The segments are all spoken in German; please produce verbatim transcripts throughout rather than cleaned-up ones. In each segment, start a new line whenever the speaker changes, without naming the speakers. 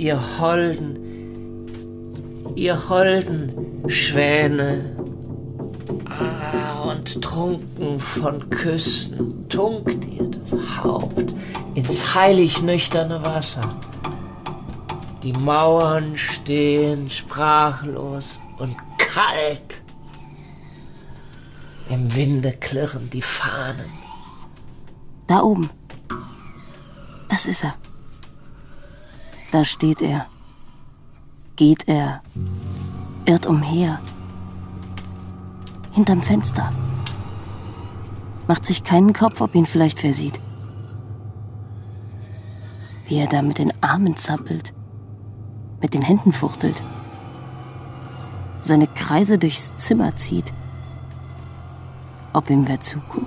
ihr Holden, ihr holden Schwäne. Ah, und trunken von Küssen tunkt ihr das Haupt ins heilig nüchterne Wasser. Die Mauern stehen sprachlos und kalt. Im Winde klirren die Fahnen.
Da oben. Das ist er. Da steht er. Geht er. Irrt umher. Hinterm Fenster. Macht sich keinen Kopf, ob ihn vielleicht wer sieht. Wie er da mit den Armen zappelt. Mit den Händen fuchtelt. Seine Kreise durchs Zimmer zieht. Ob ihm wer zuguckt?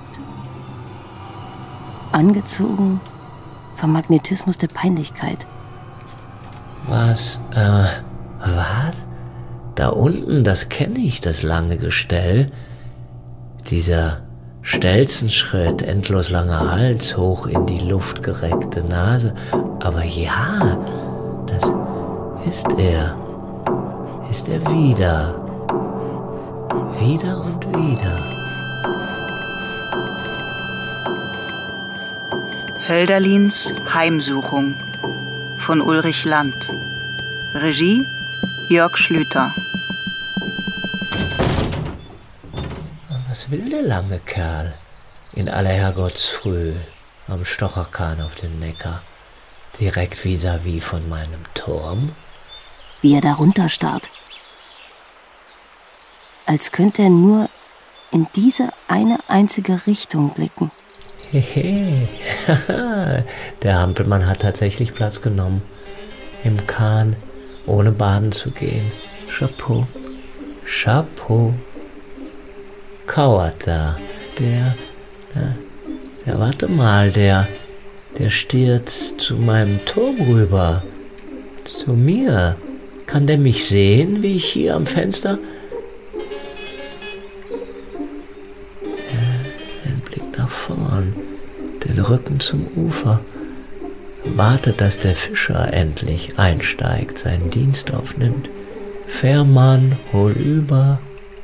Angezogen vom Magnetismus der Peinlichkeit.
Was, äh, was? Da unten, das kenne ich, das lange Gestell. Dieser Stelzenschritt, endlos langer Hals, hoch in die Luft gereckte Nase. Aber ja, das ist er. Ist er wieder. Wieder und wieder.
Hölderlins Heimsuchung von Ulrich Land. Regie Jörg Schlüter.
Was will der lange Kerl in aller Herrgottsfrüh am Stocherkahn auf dem Neckar, direkt vis-à-vis von meinem Turm?
Wie er da runterstarrt. Als könnte er nur in diese eine einzige Richtung blicken.
Hehe, der Hampelmann hat tatsächlich Platz genommen. Im Kahn, ohne baden zu gehen. Chapeau, Chapeau. Kauert da. Der, der, der, warte mal, der, der stiert zu meinem Turm rüber. Zu mir. Kann der mich sehen, wie ich hier am Fenster... Den Blick nach vorn, den Rücken zum Ufer. Wartet, dass der Fischer endlich einsteigt, seinen Dienst aufnimmt. Fährmann, hol über.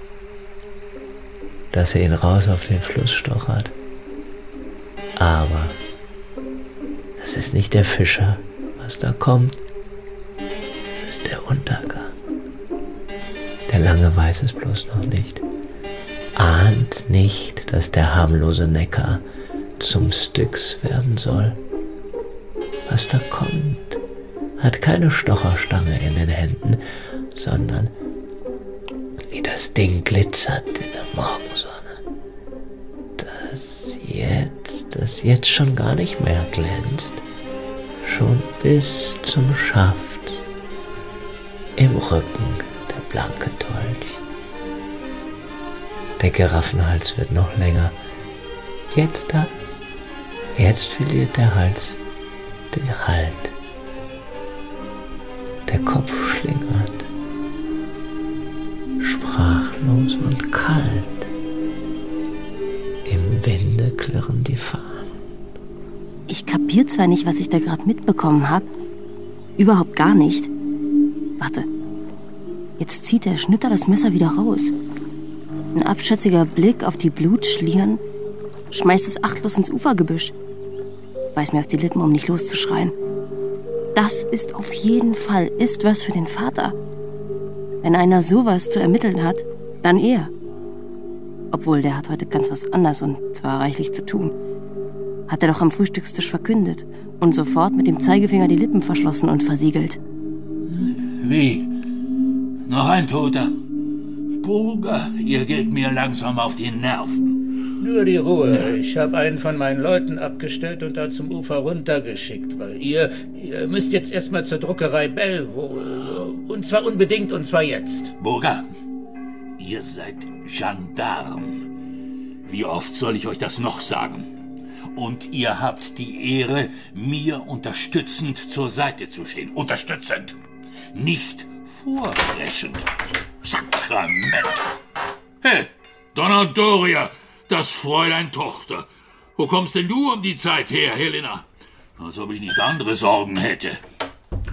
Dass er ihn raus auf den Fluss stochert. Aber das ist nicht der Fischer, was da kommt. Das ist der Untergang. Der Lange weiß es bloß noch nicht. Ahnt nicht, dass der harmlose Neckar zum Styx werden soll. Was da kommt, hat keine Stocherstange in den Händen, sondern wie das Ding glitzert in der Morgensonne. Das jetzt, das jetzt schon gar nicht mehr glänzt, schon bis zum Schaft. Im Rücken der blanke Dolch. Der Giraffenhals wird noch länger. Jetzt da, jetzt verliert der Hals den Halt. Der Kopf schlingert. Sprachlos und kalt. Im Winde klirren die Fahnen.
Ich kapier zwar nicht, was ich da gerade mitbekommen habe. Überhaupt gar nicht. Warte. Jetzt zieht der Schnitter das Messer wieder raus. Ein abschätziger Blick auf die Blutschlieren, schmeißt es achtlos ins Ufergebüsch. Beiß mir auf die Lippen, um nicht loszuschreien. Das ist auf jeden Fall, ist was für den Vater. Wenn einer sowas zu ermitteln hat, dann er. Obwohl, der hat heute ganz was anderes und zwar reichlich zu tun. Hat er doch am Frühstückstisch verkündet und sofort mit dem Zeigefinger die Lippen verschlossen und versiegelt.
Wie? Noch ein Toter? Burger, ihr geht mir langsam auf die Nerven.
Nur die Ruhe. Ich habe einen von meinen Leuten abgestellt und da zum Ufer runtergeschickt, weil ihr, ihr müsst jetzt erstmal zur Druckerei Bellevue. Und zwar unbedingt, und zwar jetzt.
Burger, ihr seid Gendarm. Wie oft soll ich euch das noch sagen? Und ihr habt die Ehre, mir unterstützend zur Seite zu stehen. Unterstützend, nicht vorpreschend. Sakrament! Hey, Donnerdoria, das Fräulein Tochter. Wo kommst denn du um die Zeit her, Helena? Als ob ich nicht andere Sorgen hätte.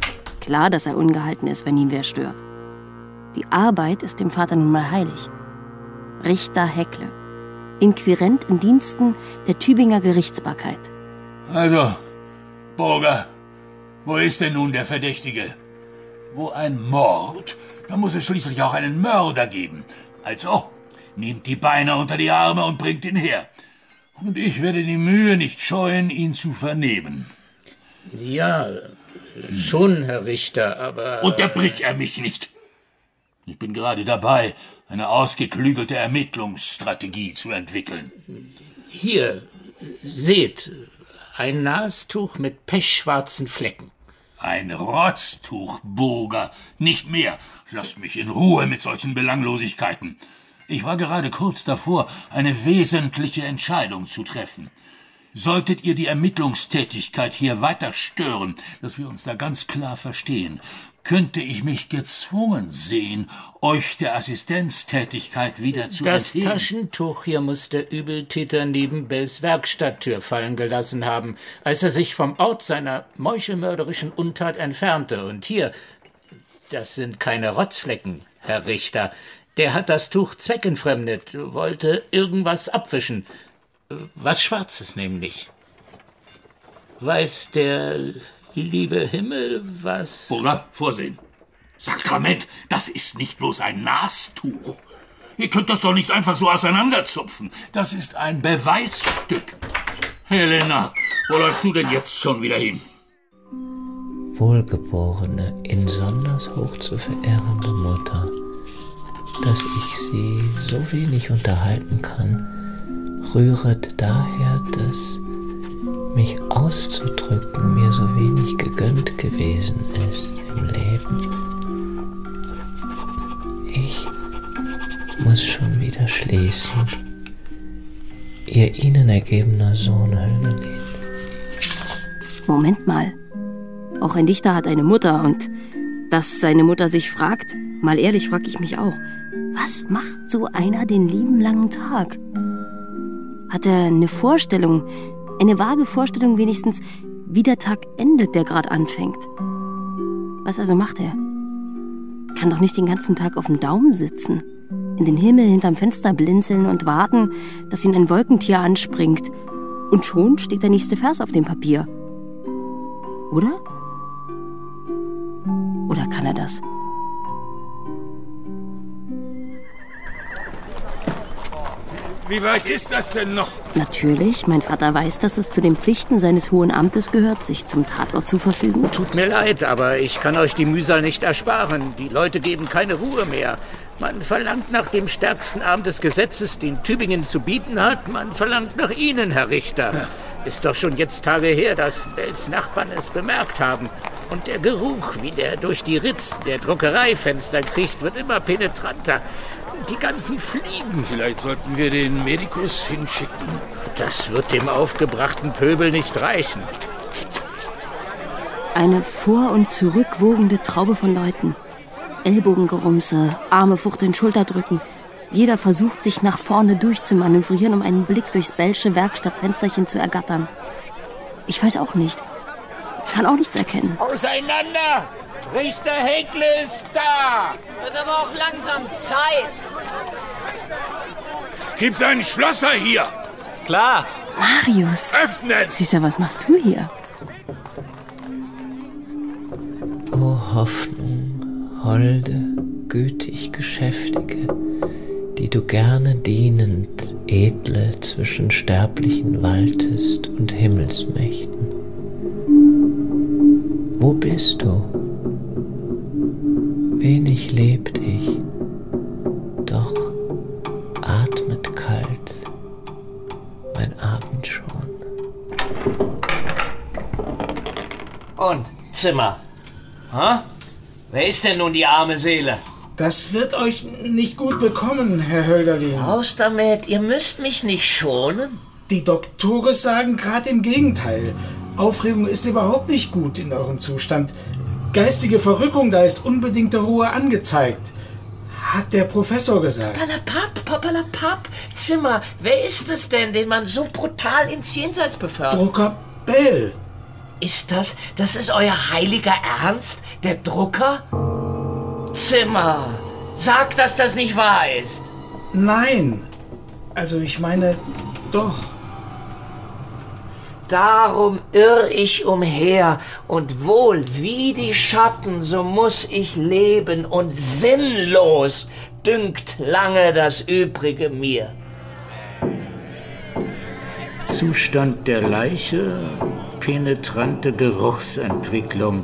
Klar, dass er ungehalten ist, wenn ihn wer stört. Die Arbeit ist dem Vater nun mal heilig. Richter Heckle. Inquirent in Diensten der Tübinger Gerichtsbarkeit.
Also, Burger, wo ist denn nun der Verdächtige? Wo ein Mord, da muss es schließlich auch einen Mörder geben. Also, nehmt die Beine unter die Arme und bringt ihn her. Und ich werde die Mühe nicht scheuen, ihn zu vernehmen.
Ja, schon, Herr Richter, aber...
Unterbrich er mich nicht. Ich bin gerade dabei, eine ausgeklügelte Ermittlungsstrategie zu entwickeln.
Hier, seht, ein Nastuch mit pechschwarzen Flecken.
Ein Rotztuch, Burger, nicht mehr. Lasst mich in Ruhe mit solchen Belanglosigkeiten. Ich war gerade kurz davor, eine wesentliche Entscheidung zu treffen. Solltet ihr die Ermittlungstätigkeit hier weiter stören, dass wir uns da ganz klar verstehen, könnte ich mich gezwungen sehen, euch der Assistenztätigkeit wieder zu
Das
entgehen.
Taschentuch hier muss der Übeltäter neben Bells Werkstatttür fallen gelassen haben, als er sich vom Ort seiner meuchelmörderischen Untat entfernte. Und hier, das sind keine Rotzflecken, Herr Richter. Der hat das Tuch zweckentfremdet, wollte irgendwas abwischen. Was Schwarzes nämlich. Weiß der liebe Himmel, was...
Burger, vorsehen. Sakrament, das ist nicht bloß ein Nastuch. Ihr könnt das doch nicht einfach so auseinanderzupfen. Das ist ein Beweisstück. Helena, wo läufst du denn jetzt schon wieder hin?
Wohlgeborene, insonders hoch zu verehrende Mutter, dass ich sie so wenig unterhalten kann, rühret daher, dass mich auszudrücken mir so wenig gegönnt gewesen ist im Leben. Ich muss schon wieder schließen. Ihr ihnen ergebener Sohn Hölderlin.
Moment mal. Auch ein Dichter hat eine Mutter und dass seine Mutter sich fragt, mal ehrlich frag ich mich auch, was macht so einer den lieben langen Tag? Hat er eine Vorstellung, eine vage Vorstellung wenigstens, wie der Tag endet, der gerade anfängt? Was also macht er? Kann doch nicht den ganzen Tag auf dem Daumen sitzen, in den Himmel hinterm Fenster blinzeln und warten, dass ihn ein Wolkentier anspringt. Und schon steht der nächste Vers auf dem Papier. Oder? Oder kann er das?
Wie weit ist das denn noch?
Natürlich, mein Vater weiß, dass es zu den Pflichten seines hohen Amtes gehört, sich zum Tatort zu verfügen.
Tut mir leid, aber ich kann euch die Mühsal nicht ersparen. Die Leute geben keine Ruhe mehr. Man verlangt nach dem stärksten Arm des Gesetzes, den Tübingen zu bieten hat. Man verlangt nach Ihnen, Herr Richter. Ist doch schon jetzt Tage her, dass Bells Nachbarn es bemerkt haben. Und der Geruch, wie der durch die Ritzen der Druckereifenster kriecht, wird immer penetranter. Die ganzen Fliegen.
Vielleicht sollten wir den Medikus hinschicken.
Das wird dem aufgebrachten Pöbel nicht reichen.
Eine vor- und zurückwogende Traube von Leuten. Ellbogengerumse, Arme fuchteln, Schulterdrücken. Jeder versucht, sich nach vorne durchzumanövrieren, um einen Blick durchs Bellsche Werkstattfensterchen zu ergattern. Ich weiß auch nicht. Kann auch nichts erkennen.
Auseinander! Richter Heckle ist da!
Wird aber auch langsam Zeit.
Gibt's einen Schlosser hier?
Klar.
Marius!
Öffnen!
Süßer, was machst du hier?
O Hoffnung, holde, gütig Geschäftige, die du gerne dienend, edle, zwischen Sterblichen waltest und Himmelsmächten. Wo bist du? Wenig lebt ich, doch atmet kalt mein Abend schon.
Und, Zimmer. Ha? Wer ist denn nun die arme Seele?
Das wird euch nicht gut bekommen, Herr Hölderlin.
Raus damit, ihr müsst mich nicht schonen.
Die Doktoren sagen gerade im Gegenteil. Aufregung ist überhaupt nicht gut in eurem Zustand. Geistige Verrückung, da ist unbedingte Ruhe angezeigt. Hat der Professor gesagt.
Papalapap, papalapap. Zimmer, wer ist es denn, den man so brutal ins Jenseits befördert?
Drucker Bell.
Ist das, das ist euer heiliger Ernst? Der Drucker? Zimmer, sag, dass das nicht wahr ist.
Nein. Also ich meine, doch.
Darum irr ich umher, und wohl wie die Schatten, so muss ich leben, und sinnlos dünkt lange das Übrige mir.
Zustand der Leiche, penetrante Geruchsentwicklung,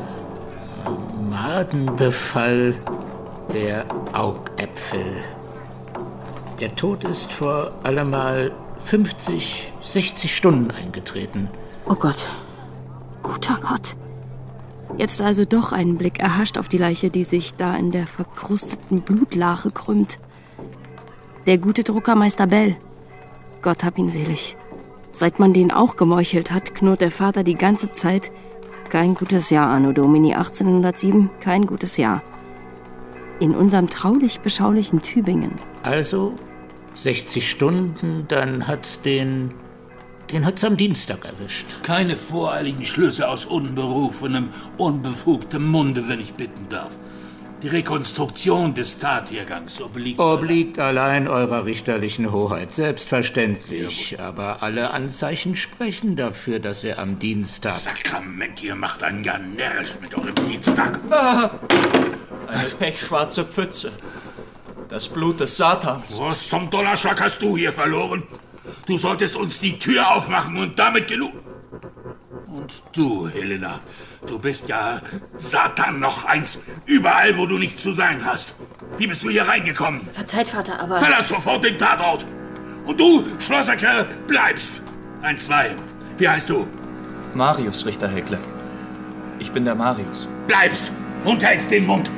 Madenbefall der Augäpfel. Der Tod ist vor allemal fünfzig, sechzig Stunden eingetreten.
Oh Gott. Guter Gott. Jetzt also doch einen Blick erhascht auf die Leiche, die sich da in der verkrusteten Blutlache krümmt. Der gute Druckermeister Bell. Gott hab ihn selig. Seit man den auch gemeuchelt hat, knurrt der Vater die ganze Zeit: Kein gutes Jahr, Anno Domini achtzehnhundertsieben, kein gutes Jahr. In unserem traulich-beschaulichen Tübingen.
Also sechzig Stunden, dann hat's den... den hat's am Dienstag erwischt.
Keine voreiligen Schlüsse aus unberufenem, unbefugtem Munde, wenn ich bitten darf. Die Rekonstruktion des Tathergangs obliegt...
Obliegt allein eurer richterlichen Hoheit, selbstverständlich. Ja, aber alle Anzeichen sprechen dafür, dass er am Dienstag...
Sakrament, ihr macht einen gar närrisch mit eurem Dienstag.
Ah, eine pechschwarze Pfütze. Das Blut des Satans.
Was zum Donnerschlag hast du hier verloren? Du solltest uns die Tür aufmachen und damit genug... Und du, Helena, du bist ja Satan noch eins, überall, wo du nicht zu sein hast. Wie bist du hier reingekommen?
Verzeiht, Vater, aber...
Verlass sofort den Tatort. Und du, Schlosserkerl, bleibst. Ein, zwei. Wie heißt du?
Marius, Richter Heckle. Ich bin der Marius.
Bleibst und hältst den Mund.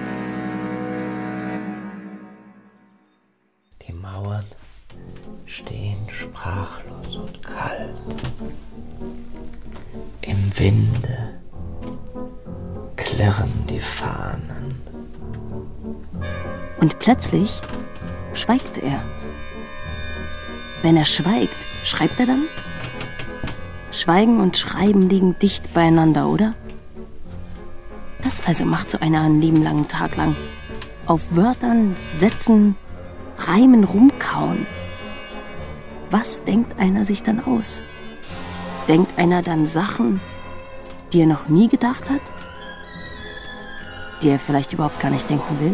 Die Mauern stehen sprachlos und kalt. Im Winde klirren die Fahnen.
Und plötzlich schweigt er. Wenn er schweigt, schreibt er dann? Schweigen und Schreiben liegen dicht beieinander, oder? Das also macht so einer einen lieben langen Tag lang. Auf Wörtern, Sätzen, Reimen rumkauen. Was denkt einer sich dann aus? Denkt einer dann Sachen, die er noch nie gedacht hat? Die er vielleicht überhaupt gar nicht denken will?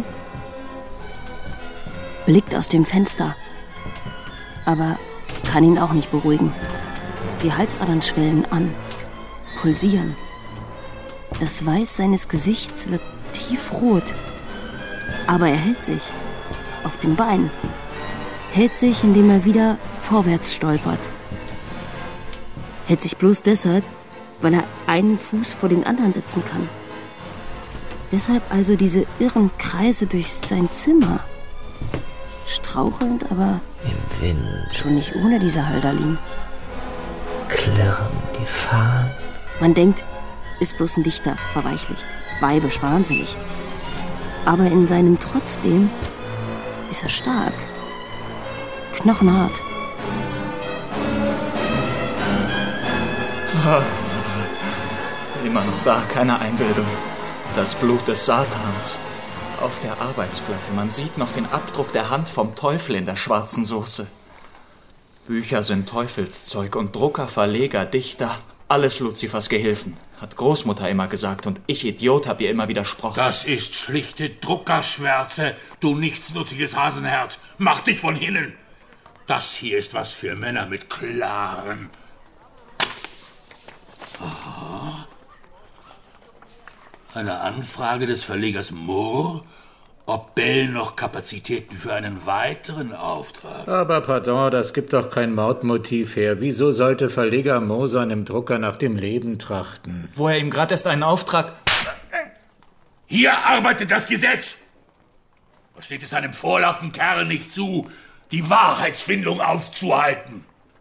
Blickt aus dem Fenster, aber kann ihn auch nicht beruhigen. Die Halsadern schwellen an, pulsieren. Das Weiß seines Gesichts wird tiefrot. Aber er hält sich auf den Beinen. Hält sich, indem er wieder vorwärts stolpert. Hält sich bloß deshalb, weil er einen Fuß vor den anderen setzen kann. Deshalb also diese irren Kreise durch sein Zimmer. Strauchelnd, aber
im Wind
schon nicht ohne diese Hölderlin.
Klirren die Fahnen.
Man denkt, ist bloß ein Dichter, verweichlicht, weibisch, wahnsinnig. Aber in seinem Trotzdem ist er stark, knochenhart.
Immer noch da, keine Einbildung. Das Blut des Satans. Auf der Arbeitsplatte, man sieht noch den Abdruck der Hand vom Teufel in der schwarzen Soße. Bücher sind Teufelszeug und Drucker, Verleger, Dichter, alles Luzifers Gehilfen, hat Großmutter immer gesagt, und ich, Idiot, hab ihr immer widersprochen.
Das ist schlichte Druckerschwärze, du nichtsnutziges Hasenherz. Mach dich von hinnen. Das hier ist was für Männer mit klaren... Aha. Eine Anfrage des Verlegers Mohr, ob Bell noch Kapazitäten für einen weiteren Auftrag...
Aber pardon, das gibt doch kein Mordmotiv her. Wieso sollte Verleger Mohr seinem Drucker nach dem Leben trachten?
Wo er ihm gerade erst einen Auftrag...
Hier arbeitet das Gesetz! Da steht es einem vorlauten Kerl nicht zu, die Wahrheitsfindung aufzuhalten.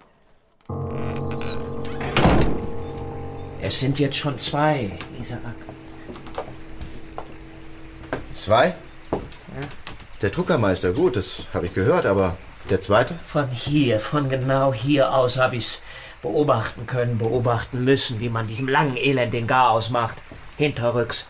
Es sind jetzt schon zwei, Isaac.
Zwei? Ja. Der Druckermeister, gut, das habe ich gehört, aber der zweite?
Von hier, von genau hier aus habe ich's beobachten können, beobachten müssen, wie man diesem langen Elend den Garaus macht. Hinterrücks.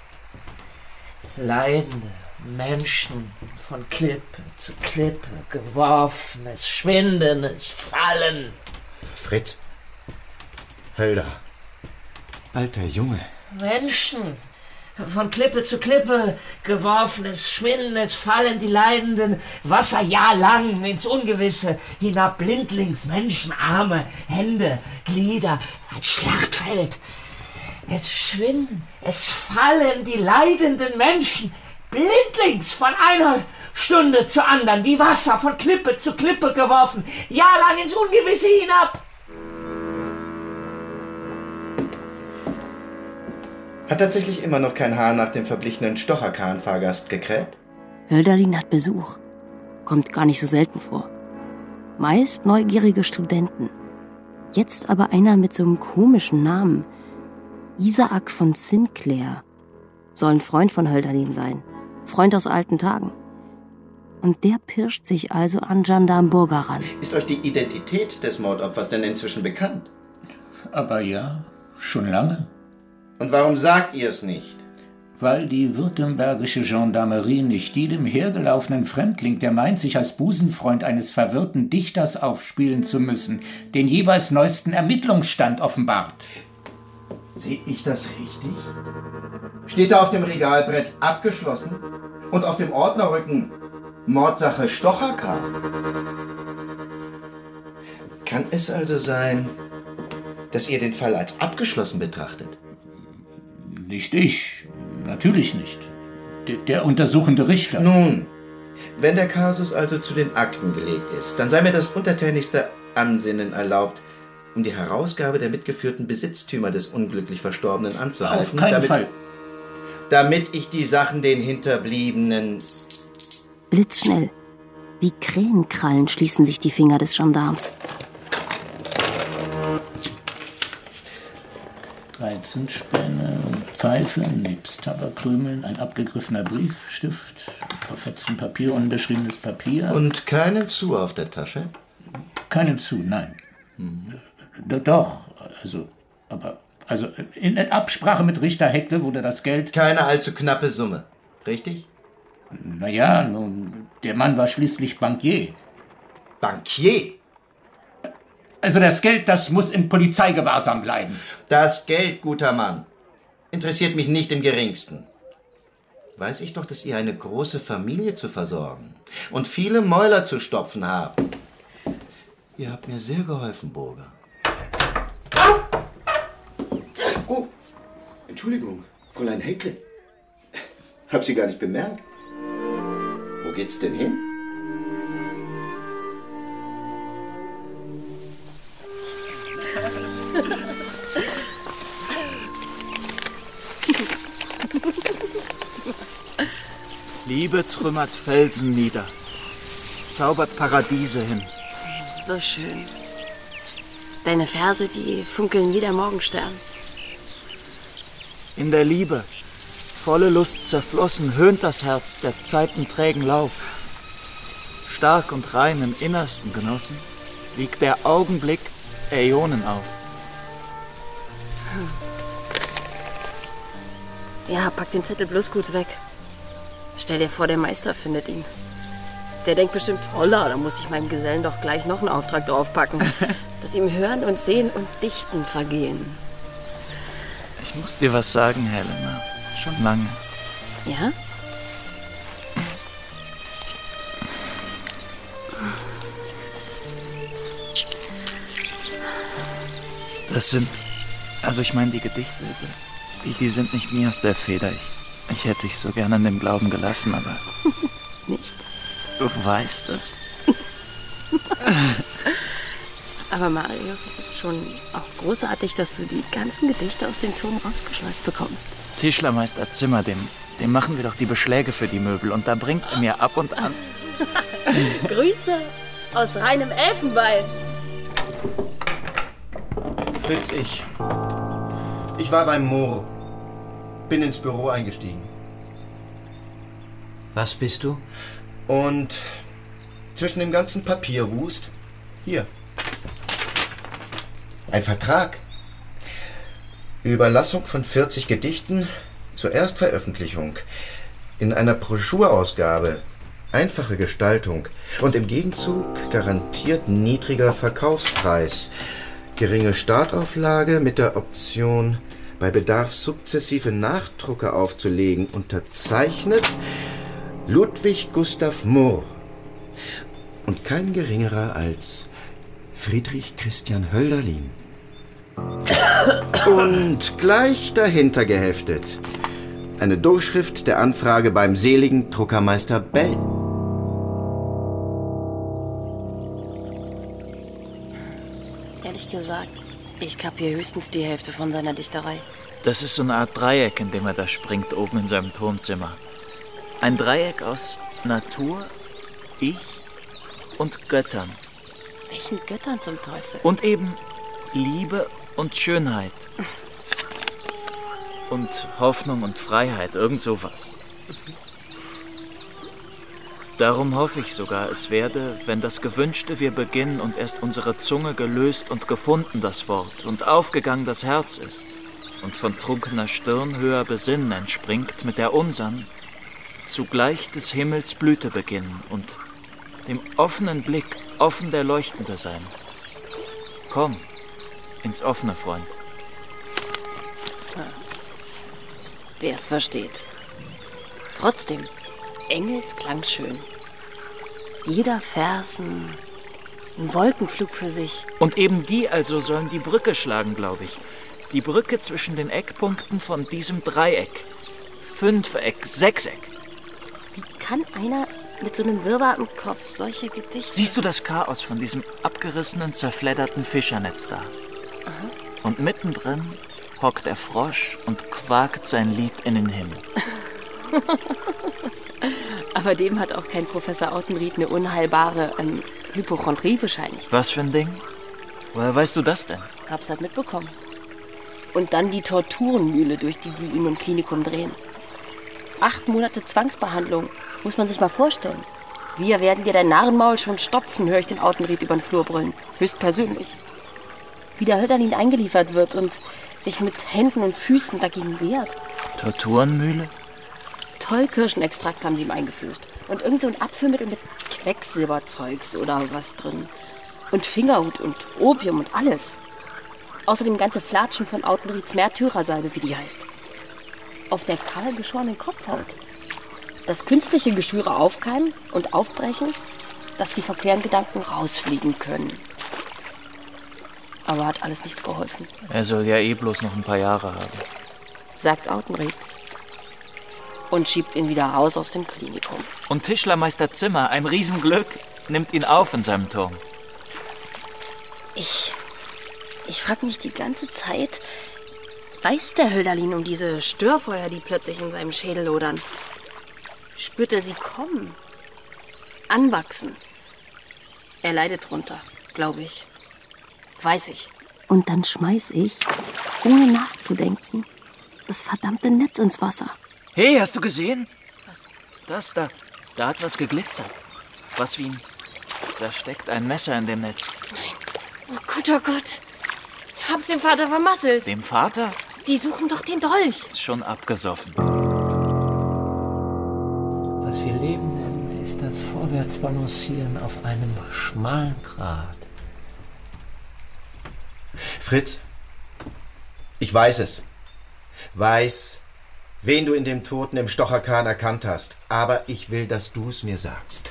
Leidende Menschen, von Klippe zu Klippe geworfenes, schwindendes Fallen.
Fritz. Hölder. Alter Junge.
Menschen, von Klippe zu Klippe geworfenes, schwindendes Fallen, die Leidenden, Wasser jahrelang ins Ungewisse, hinab blindlings, Menschen, Arme, Hände, Glieder, ein Schlachtfeld. Es schwinden, es fallen die leidenden Menschen, blindlings von einer Stunde zur anderen, wie Wasser von Klippe zu Klippe geworfen, jahrelang ins Ungewisse hinab.
Hat tatsächlich immer noch kein Haar nach dem verblichenen Stocherkahn-Fahrgast gekräht?
Hölderlin hat Besuch. Kommt gar nicht so selten vor. Meist neugierige Studenten. Jetzt aber einer mit so einem komischen Namen. Isaac von Sinclair. Soll ein Freund von Hölderlin sein. Freund aus alten Tagen. Und der pirscht sich also an Gendarm Burger ran.
Ist euch die Identität des Mordopfers denn inzwischen bekannt?
Aber ja, schon lange.
Und warum sagt ihr es nicht?
Weil die württembergische Gendarmerie nicht jedem hergelaufenen Fremdling, der meint, sich als Busenfreund eines verwirrten Dichters aufspielen zu müssen, den jeweils neuesten Ermittlungsstand offenbart.
Sehe ich das richtig? Steht da auf dem Regalbrett abgeschlossen und auf dem Ordnerrücken Mordsache Stocherkahn? Kann es also sein, dass ihr den Fall als abgeschlossen betrachtet?
Nicht ich, natürlich nicht. Der, der untersuchende Richter.
Nun, wenn der Kasus also zu den Akten gelegt ist, dann sei mir das untertänigste Ansinnen erlaubt, um die Herausgabe der mitgeführten Besitztümer des unglücklich Verstorbenen anzuhalten.
Auf keinen
damit,
Fall.
Damit ich die Sachen den Hinterbliebenen...
Blitzschnell. Wie Krähenkrallen schließen sich die Finger des Gendarms.
dreizehn Späne und Pfeife, nebst Tabakkrümeln, ein abgegriffener Briefstift, ein paar Fetzen Papier, unbeschriebenes Papier.
Und keinen Zu auf der Tasche?
Keinen Zu, nein. Hm. Doch, also, aber, also, in Absprache mit Richter Heckle wurde das Geld...
Keine allzu knappe Summe, richtig?
Naja, nun, der Mann war schließlich Bankier.
Bankier?
Also das Geld, das muss in Polizeigewahrsam bleiben.
Das Geld, guter Mann, interessiert mich nicht im Geringsten. Weiß ich doch, dass ihr eine große Familie zu versorgen und viele Mäuler zu stopfen habt. Ihr habt mir sehr geholfen, Burger. Oh, Entschuldigung, Fräulein Heckle. Hab Sie gar nicht bemerkt. Wo geht's denn hin?
Liebe trümmert Felsen nieder, zaubert Paradiese hin.
So schön. Deine Verse, die funkeln wie der Morgenstern.
In der Liebe, volle Lust zerflossen, höhnt das Herz der Zeiten trägen Lauf. Stark und rein im Innersten genossen, wiegt der Augenblick Äonen auf.
Ja, pack den Zettel bloß gut weg. Stell dir vor, der Meister findet ihn. Der denkt bestimmt, holla, da muss ich meinem Gesellen doch gleich noch einen Auftrag draufpacken. Dass ihm Hören und Sehen und Dichten vergehen.
Ich muss dir was sagen, Helena. Schon lange.
Ja?
Das sind, also ich meine die Gedichte, die, die sind nicht mir aus der Feder. Ich, ich hätte dich so gerne in dem Glauben gelassen, aber...
Nicht?
Du weißt es.
Aber Marius, es ist schon auch großartig, dass du die ganzen Gedichte aus dem Turm rausgeschleust bekommst.
Tischlermeister Zimmer, dem, dem machen wir doch die Beschläge für die Möbel und da bringt er mir ab und an...
Grüße aus reinem Elfenbein.
Fritz, ich. Ich war beim Moore. Bin ins Büro eingestiegen.
Was bist du?
Und zwischen dem ganzen Papierwust, hier, Ein Vertrag. Überlassung von vierzig Gedichten zur Erstveröffentlichung. In einer Broschurausgabe. Einfache Gestaltung. Und im Gegenzug garantiert niedriger Verkaufspreis. Geringe Startauflage mit der Option, bei Bedarf sukzessive Nachdrucke aufzulegen. Unterzeichnet Ludwig Gustav Murr. Und kein geringerer als Friedrich Christian Hölderlin. Und gleich dahinter geheftet eine Durchschrift der Anfrage beim seligen Druckermeister Bell.
Ehrlich gesagt, ich kapiere höchstens die Hälfte von seiner Dichterei.
Das ist so eine Art Dreieck, in dem er da springt, oben in seinem Turmzimmer. Ein Dreieck aus Natur, Ich und Göttern.
Welchen Göttern zum Teufel?
Und eben Liebe und Schönheit. Und Hoffnung und Freiheit, irgend sowas. Darum hoffe ich sogar, es werde, wenn das Gewünschte wir beginnen und erst unsere Zunge gelöst und gefunden das Wort und aufgegangen das Herz ist und von trunkener Stirn höher Besinnen entspringt mit der unsern, zugleich des Himmels Blüte beginnen und dem offenen Blick offen der Leuchtende sein. Komm, ins Offene, Freund.
Wer es versteht. Trotzdem, Engels klang schön. Jeder Vers ein, ein Wolkenflug für sich.
Und eben die also sollen die Brücke schlagen, glaube ich. Die Brücke zwischen den Eckpunkten von diesem Dreieck. Fünfeck, Sechseck.
Wie kann einer mit so einem Wirrwarr im Kopf solche Gedichte...
Siehst du das Chaos von diesem abgerissenen, zerfledderten Fischernetz da?
Aha.
Und mittendrin hockt der Frosch und quakt sein Lied in den Himmel.
Aber dem hat auch kein Professor Autenried eine unheilbare ähm, Hypochondrie bescheinigt.
Was für ein Ding? Woher weißt du das denn?
Hab's halt mitbekommen. Und dann die Torturenmühle, durch die die ihn im Klinikum drehen. Acht Monate Zwangsbehandlung, muss man sich mal vorstellen. Wir werden dir dein Narrenmaul schon stopfen, höre ich den Autenried über den Flur brüllen. Höchstpersönlich. Wie der Hölderlin eingeliefert wird und sich mit Händen und Füßen dagegen wehrt.
Torturenmühle?
Tollkirschenextrakt haben sie ihm eingeflößt. Und irgend so ein Abführmittel mit Quecksilberzeugs oder was drin. Und Fingerhut und Opium und alles. Außerdem ganze Flatschen von Autenrieds Märtyrersalbe, wie die heißt. Auf der kahl geschorenen Kopfhaut. Dass künstliche Geschwüre aufkeimen und aufbrechen, dass die verqueren Gedanken rausfliegen können. Aber hat alles nichts geholfen.
Er soll ja eh bloß noch ein paar Jahre haben.
Sagt Autenried. Und schiebt ihn wieder raus aus dem Klinikum.
Und Tischlermeister Zimmer, ein Riesenglück, nimmt ihn auf in seinem Turm.
Ich... Ich frage mich die ganze Zeit, weiß der Hölderlin um diese Störfeuer, die plötzlich in seinem Schädel lodern? Spürt er sie kommen? Anwachsen? Er leidet drunter, glaube ich. Weiß ich. Und dann schmeiß ich, ohne nachzudenken, das verdammte Netz ins Wasser.
Hey, hast du gesehen?
Was?
Das da, da hat was geglitzert. Was wie ein... Da steckt ein Messer in dem Netz.
Nein. Oh guter Gott. Ich hab's dem Vater vermasselt.
Dem Vater?
Die suchen doch den Dolch.
Ist schon abgesoffen.
Was wir Leben nennen, ist das Vorwärtsbalancieren auf einem schmalen Grat.
Fritz, ich weiß es. Weiß, wen du in dem Toten im Stocherkahn erkannt hast. Aber ich will, dass du es mir sagst.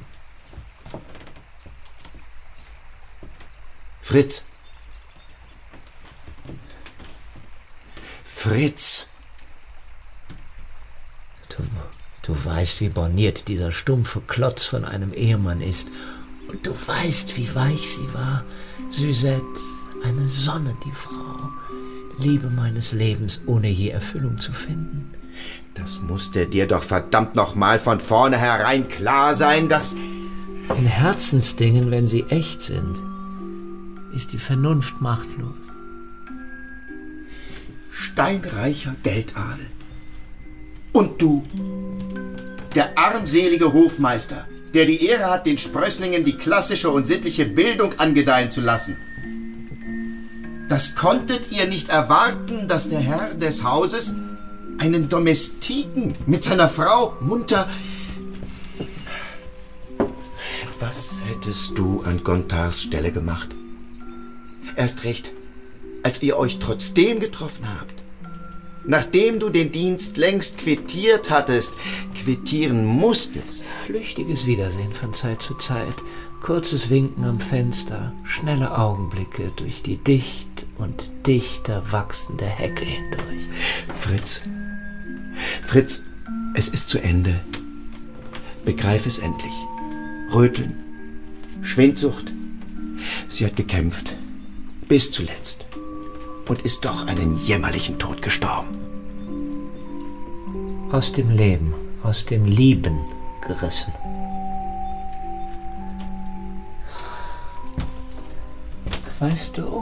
Fritz. Fritz.
Du, du weißt, wie borniert dieser stumpfe Klotz von einem Ehemann ist. Und du weißt, wie weich sie war. Suzette, eine Sonne, die Frau. Liebe meines Lebens, ohne je Erfüllung zu finden.
Das musste dir doch verdammt nochmal von vornherein klar sein, dass...
In Herzensdingen, wenn sie echt sind, ist die Vernunft machtlos.
Steinreicher Geldadel. Und du, der armselige Hofmeister, der die Ehre hat, den Sprösslingen die klassische und sittliche Bildung angedeihen zu lassen. Das konntet ihr nicht erwarten, dass der Herr des Hauses einen Domestiken mit seiner Frau munter... Was hättest du an Gontars Stelle gemacht? Erst recht, als ihr euch trotzdem getroffen habt. Nachdem du den Dienst längst quittiert hattest, quittieren musstest.
Flüchtiges Wiedersehen von Zeit zu Zeit, kurzes Winken am Fenster, schnelle Augenblicke durch die dicht und dichter wachsende Hecke hindurch.
Fritz, Fritz, es ist zu Ende. Begreif es endlich. Röteln, Schwindsucht. Sie hat gekämpft, bis zuletzt. Und ist doch einen jämmerlichen Tod gestorben.
Aus dem Leben, aus dem Lieben gerissen. Weißt du,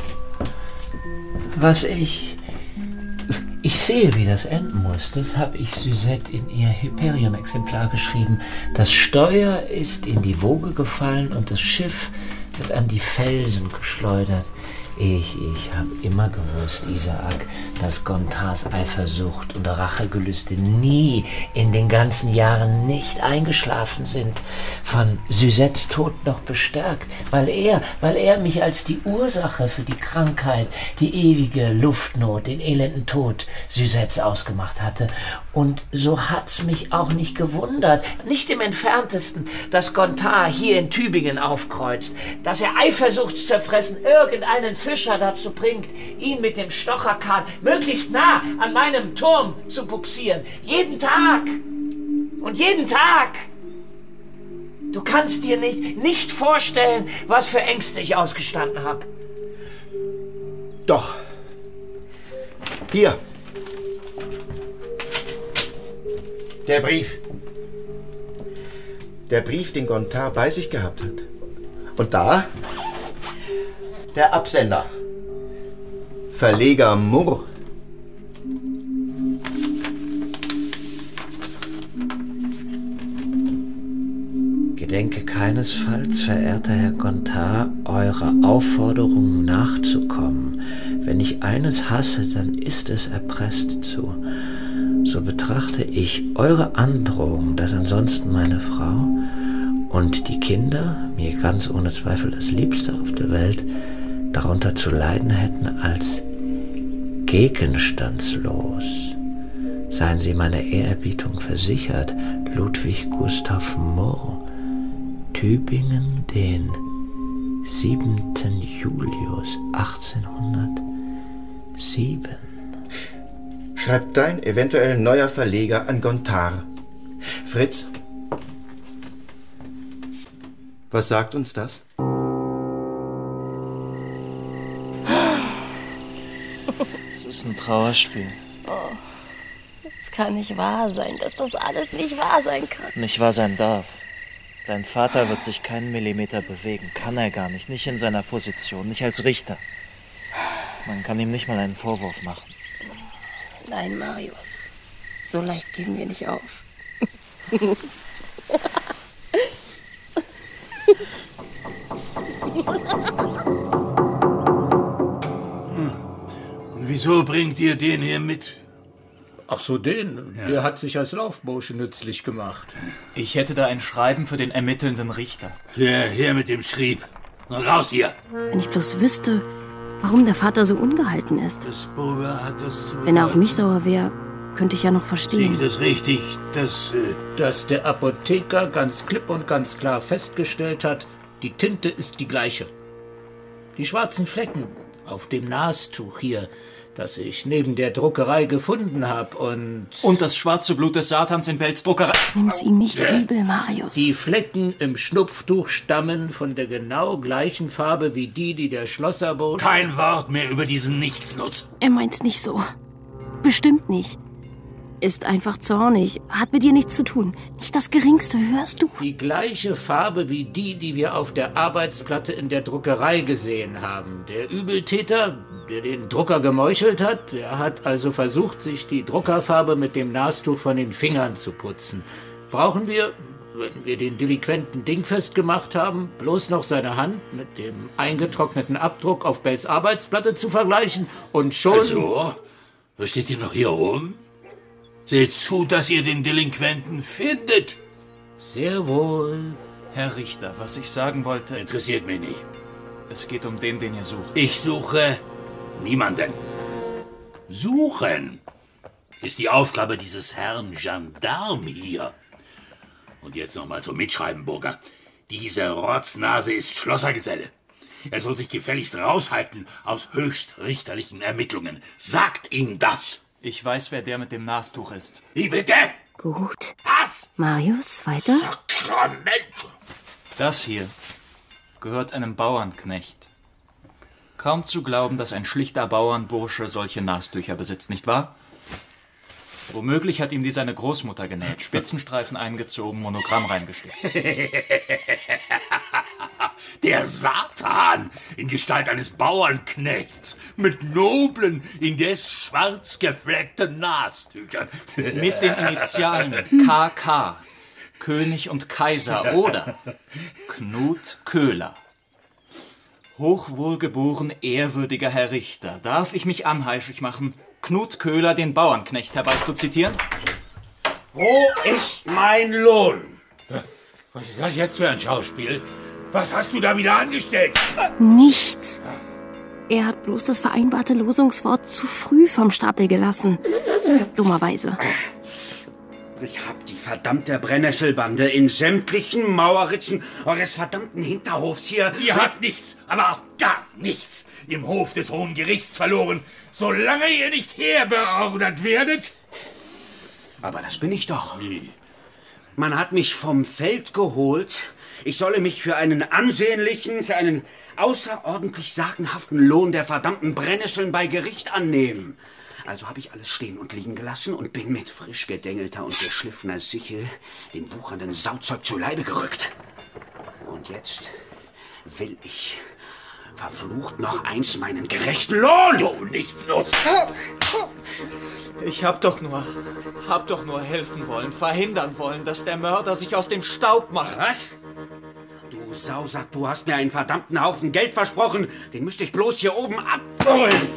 was ich... Ich sehe, wie das enden muss. Das habe ich Suzette in ihr Hyperion-Exemplar geschrieben. Das Steuer ist in die Woge gefallen und das Schiff wird an die Felsen geschleudert. Ich, ich habe immer gewusst, Isaak, dass Gontars Eifersucht und Rachegelüste nie in den ganzen Jahren nicht eingeschlafen sind, von Suzettes Tod noch bestärkt, weil er, weil er mich als die Ursache für die Krankheit, die ewige Luftnot, den elenden Tod Suzettes ausgemacht hatte. Und so hat's mich auch nicht gewundert, nicht im Entferntesten, dass Gontar hier in Tübingen aufkreuzt, dass er eifersuchtszerfressen irgendeinen Fischer dazu bringt, ihn mit dem Stocherkahn möglichst nah an meinem Turm zu bugsieren. Jeden Tag. Und jeden Tag. Du kannst dir nicht, nicht vorstellen, was für Ängste ich ausgestanden habe.
Doch. Hier. Der Brief. Der Brief, den Gontar bei sich gehabt hat. Und da der Absender. Verleger Murr.
Gedenke keinesfalls, verehrter Herr Gontar, eurer Aufforderung nachzukommen. Wenn ich eines hasse, dann ist es erpresst zu. So betrachte ich eure Androhung, dass ansonsten meine Frau und die Kinder, mir ganz ohne Zweifel das Liebste auf der Welt, darunter zu leiden hätten als gegenstandslos. Seien Sie meine Ehrerbietung versichert, Ludwig Gustav Murr, Tübingen, den siebenten Julius achtzehnhundertsieben.
Schreibt dein eventuell neuer Verleger an Gontar. Fritz, was sagt uns das?
Es ist ein Trauerspiel.
Oh, es kann nicht wahr sein, dass das alles nicht wahr sein kann.
Nicht wahr sein darf. Dein Vater wird sich keinen Millimeter bewegen. Kann er gar nicht. Nicht in seiner Position. Nicht als Richter. Man kann ihm nicht mal einen Vorwurf machen.
Nein, Marius. So leicht geben wir nicht auf.
Und wieso bringt ihr den hier mit?
Ach so, den. Ja. Der hat sich als Laufbursche nützlich gemacht.
Ich hätte da ein Schreiben für den ermittelnden Richter.
Ja, her mit dem Schrieb. Und raus hier.
Wenn ich bloß wüsste, warum der Vater so ungehalten ist.
Das Burger hat das zu
Wenn er auf mich sauer wäre, könnte ich ja noch verstehen.
Ist das richtig, dass... Äh
dass der Apotheker ganz klipp und ganz klar festgestellt hat, die Tinte ist die gleiche. Die schwarzen Flecken auf dem Nastuch hier, das ich neben der Druckerei gefunden habe und...
Und das schwarze Blut des Satans in Bells Druckerei.
Nimm's ihm nicht übel, Marius.
Die Flecken im Schnupftuch stammen von der genau gleichen Farbe wie die, die der Schlosserbursche...
Kein Wort mehr über diesen Nichtsnutz.
Er meint's nicht so. Bestimmt nicht. Ist einfach zornig. Hat mit dir nichts zu tun. Nicht das Geringste, hörst du?
Die gleiche Farbe wie die, die wir auf der Arbeitsplatte in der Druckerei gesehen haben. Der Übeltäter, der den Drucker gemeuchelt hat, der hat also versucht, sich die Druckerfarbe mit dem Nastuch von den Fingern zu putzen. Brauchen wir, wenn wir den Delinquenten dingfest gemacht haben, bloß noch seine Hand mit dem eingetrockneten Abdruck auf Bells Arbeitsplatte zu vergleichen und schon...
Also, was steht ihr noch hier rum? Seht zu, dass ihr den Delinquenten findet.
Sehr wohl.
Herr Richter, was ich sagen wollte...
Interessiert mich nicht.
Es geht um den, den ihr sucht.
Ich suche niemanden. Suchen ist die Aufgabe dieses Herrn Gendarm hier. Und jetzt noch mal zum Mitschreiben, Burger. Diese Rotznase ist Schlossergeselle. Er soll sich gefälligst raushalten aus höchstrichterlichen Ermittlungen. Sagt ihm das!
Ich weiß, wer der mit dem Nastuch ist.
Wie bitte?
Gut.
Was?
Marius, weiter?
Sakrament!
Das hier gehört einem Bauernknecht. Kaum zu glauben, dass ein schlichter Bauernbursche solche Nastücher besitzt, nicht wahr? Womöglich hat ihm die seine Großmutter genäht, Spitzenstreifen eingezogen, Monogramm reingesteckt.
Der Satan in Gestalt eines Bauernknechts mit noblen, indes schwarz gefleckten Nastüchern.
Mit den Initialen K K, König und Kaiser oder Knut Köhler. Hochwohlgeboren, ehrwürdiger Herr Richter, darf ich mich anheischig machen, Knut Köhler, den Bauernknecht, herbeizuzitieren?
Wo ist mein Lohn? Was ist das jetzt für ein Schauspiel? Was hast du da wieder angestellt?
Nichts. Er hat bloß das vereinbarte Losungswort zu früh vom Stapel gelassen. Dummerweise.
Ich hab die verdammte Brennnesselbande in sämtlichen Mauerritzen eures verdammten Hinterhofs hier...
Ihr habt nichts, aber auch gar nichts im Hof des Hohen Gerichts verloren, solange ihr nicht herbeordert werdet.
Aber das bin ich doch.
Wie?
Man hat mich vom Feld geholt. Ich solle mich für einen ansehnlichen, für einen außerordentlich sagenhaften Lohn der verdammten Brennnesseln bei Gericht annehmen. Also habe ich alles stehen und liegen gelassen und bin mit frisch gedängelter und geschliffener Sichel dem wuchernden Sauzeug zu Leibe gerückt. Und jetzt will ich verflucht noch eins meinen gerechten Lohn!
Du nichtsnutz!
Ich hab doch nur, hab doch nur helfen wollen, verhindern wollen, dass der Mörder sich aus dem Staub macht.
Was? Du Sausack, du hast mir einen verdammten Haufen Geld versprochen. Den müsste ich bloß hier oben abholen.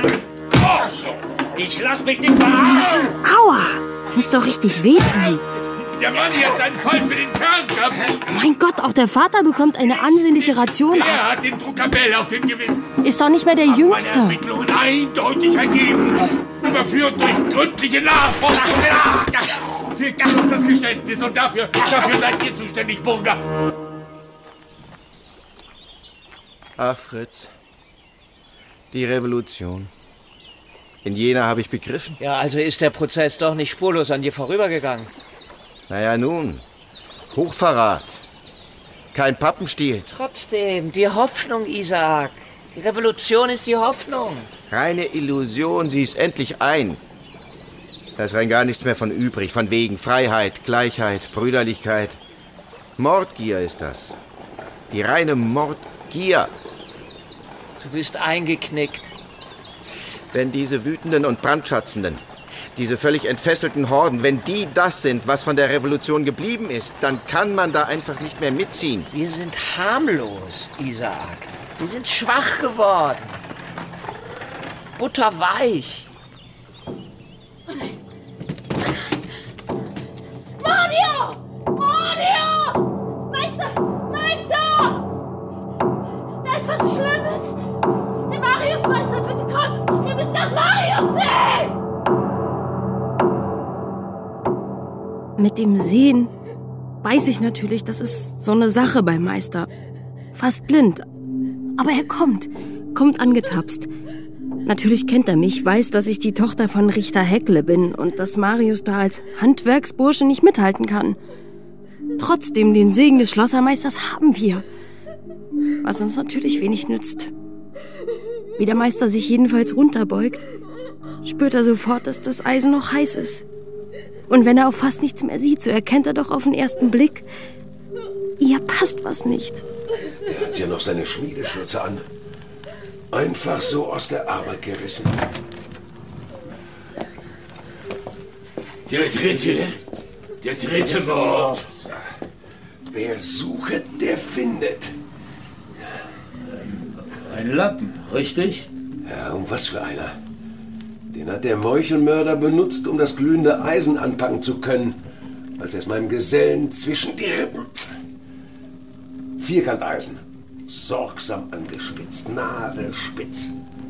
Ich lass mich nicht verarschen!
Aua! Muss doch richtig wehtun.
Der Mann hier ist ein Fall für den Kernkampf.
Mein Gott, auch der Vater bekommt eine ansehnliche Ration ab.
Er hat den Druckerbell auf dem Gewissen.
Ist doch nicht mehr der Jüngste.
Meine Ermittlungen eindeutig ergeben. Überführt durch gründliche Nachforschung. Fehlt gar noch das Geständnis und dafür, dafür seid ihr zuständig, Burger.
Ach, Fritz. Die Revolution. In Jena habe ich begriffen.
Ja, also ist der Prozess doch nicht spurlos an dir vorübergegangen.
Naja, nun. Hochverrat. Kein Pappenstiel.
Trotzdem, die Hoffnung, Isaak. Die Revolution ist die Hoffnung.
Keine Illusion, sie ist endlich ein. Da ist rein gar nichts mehr von übrig. Von wegen Freiheit, Gleichheit, Brüderlichkeit. Mordgier ist das. Die reine Mordgier.
Du bist eingeknickt.
Wenn diese Wütenden und Brandschatzenden, diese völlig entfesselten Horden, wenn die das sind, was von der Revolution geblieben ist, dann kann man da einfach nicht mehr mitziehen.
Wir sind harmlos, Isaak. Wir sind schwach geworden. Butterweich.
Mario! Mario! Meister! Meister! Da ist was Schlimmes! Der Marius-Meister, bitte kommt! Wir müssen nach Marius sehen!
Mit dem Sehen weiß ich natürlich, das ist so eine Sache beim Meister. Fast blind. Aber er kommt. Kommt angetapst. Natürlich kennt er mich, weiß, dass ich die Tochter von Richter Heckle bin und dass Marius da als Handwerksbursche nicht mithalten kann. Trotzdem, den Segen des Schlossermeisters haben wir. Was uns natürlich wenig nützt. Wie der Meister sich jedenfalls runterbeugt, spürt er sofort, dass das Eisen noch heiß ist. Und wenn er auch fast nichts mehr sieht, so erkennt er doch auf den ersten Blick, hier passt was nicht.
Er hat ja noch seine Schmiedeschürze an. Einfach so aus der Arbeit gerissen.
Der dritte, der dritte Mord.
Wer sucht, der findet.
Ein Lappen, richtig?
Ja, und was für einer. Den hat der Meuchelmörder benutzt, um das glühende Eisen anpacken zu können, als er es meinem Gesellen zwischen die Rippen. Vierkanteisen, sorgsam angespitzt, nadelspitz.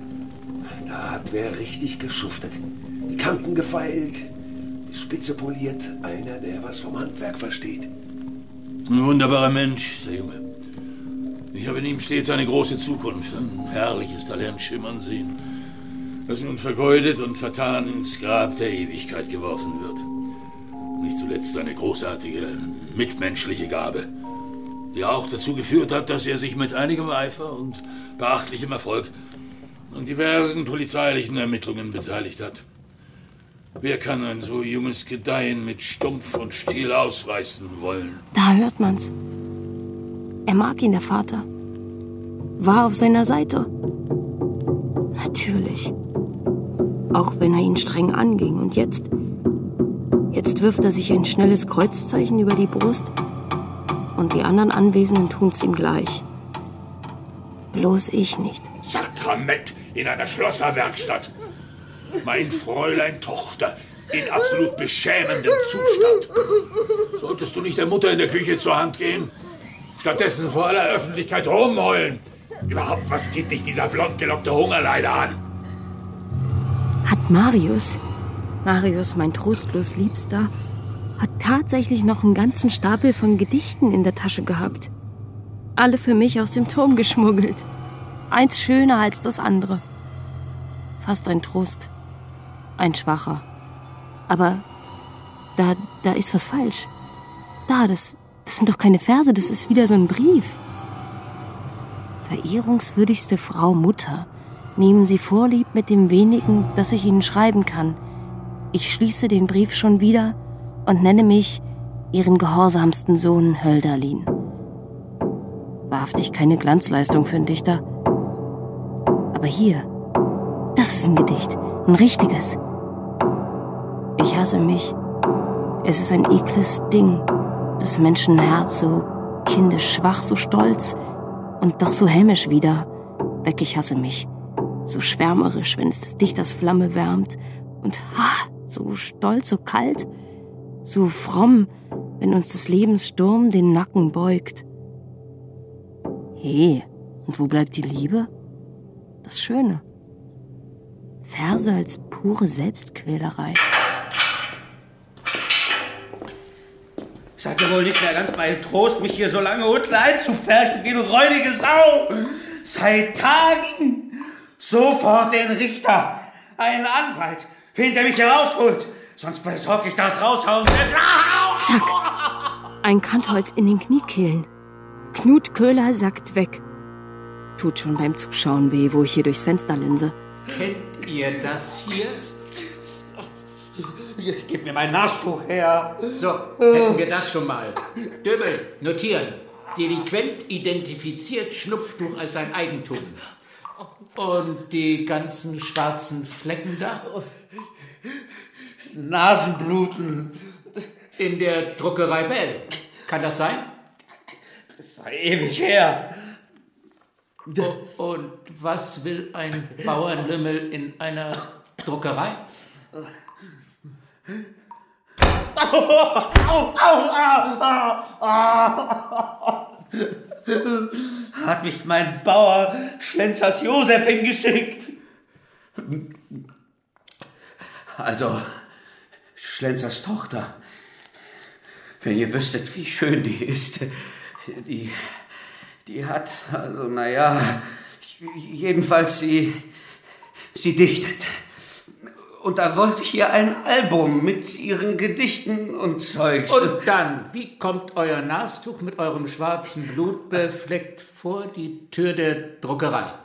Da hat wer richtig geschuftet. Die Kanten gefeilt, die Spitze poliert. Einer, der was vom Handwerk versteht.
Ein wunderbarer Mensch, der Junge. Ich habe in ihm stets eine große Zukunft, ein herrliches Talent schimmern sehen, das nun vergeudet und vertan ins Grab der Ewigkeit geworfen wird. Nicht zuletzt eine großartige, mitmenschliche Gabe, die auch dazu geführt hat, dass er sich mit einigem Eifer und beachtlichem Erfolg an diversen polizeilichen Ermittlungen beteiligt hat. Wer kann ein so junges Gedeihen mit Stumpf und Stiel ausreißen wollen?
Da hört man's. Er mag ihn, der Vater. War auf seiner Seite. Natürlich. Auch wenn er ihn streng anging. Und jetzt... Jetzt wirft er sich ein schnelles Kreuzzeichen über die Brust. Und die anderen Anwesenden tun's ihm gleich. Bloß ich nicht.
Sakrament in einer Schlosserwerkstatt. Mein Fräulein Tochter in absolut beschämendem Zustand. Solltest du nicht der Mutter in der Küche zur Hand gehen? Stattdessen vor aller Öffentlichkeit rumheulen. Überhaupt, was geht dich dieser blondgelockte Hungerleider an?
Hat Marius, Marius, mein trostlos Liebster, hat tatsächlich noch einen ganzen Stapel von Gedichten in der Tasche gehabt. Alle für mich aus dem Turm geschmuggelt. Eins schöner als das andere. Fast ein Trost. Ein schwacher. Aber da, da ist was falsch. Da, das, das sind doch keine Verse, das ist wieder so ein Brief. Verehrungswürdigste Frau Mutter, nehmen Sie Vorlieb mit dem wenigen, das ich Ihnen schreiben kann. Ich schließe den Brief schon wieder und nenne mich Ihren gehorsamsten Sohn Hölderlin. Wahrhaftig keine Glanzleistung für einen Dichter. Aber hier, das ist ein Gedicht, ein richtiges. Ich hasse mich. Es ist ein ekles Ding, das Menschenherz so kindisch schwach, so stolz und doch so hämisch wieder. Weg, ich hasse mich. So schwärmerisch, wenn es des Dichters Flamme wärmt. Und ha, so stolz, so kalt. So fromm, wenn uns des Lebens Sturm den Nacken beugt. He, und wo bleibt die Liebe? Das Schöne. Verse als pure Selbstquälerei.
Seid ihr wohl nicht mehr ganz bei Trost, mich hier so lange unten einzupferchen wie eine räudige Sau? Seit Tagen sofort den Richter, einen Anwalt, der mich herausholt. Sonst besorge ich das Raushauen selbst.
Zack! Ein Kantholz in den Kniekehlen. Knut Köhler sackt weg. Tut schon beim Zuschauen weh, wo ich hier durchs Fenster linse.
Kennt ihr das hier?
Gib mir mein Nastuch her.
So, hätten wir das schon mal. Döbel, notieren. Delinquent identifiziert Schnupftuch als sein Eigentum. Und die ganzen schwarzen Flecken da?
Nasenbluten.
In der Druckerei Bell. Kann das sein?
Das sei ewig her.
Oh, und was will ein Bauernlümmel in einer Druckerei?
Au, au, au, au, au. Hat mich mein Bauer Schlenzers Josef hingeschickt. Also, Schlenzers Tochter. Wenn ihr wüsstet, wie schön die ist. Die, die hat, also naja, jedenfalls sie, sie dichtet. Und da wollte ich ihr ein Album mit ihren Gedichten und Zeugs.
Und dann, wie kommt euer Nastuch mit eurem schwarzen Blut befleckt vor die Tür der Druckerei?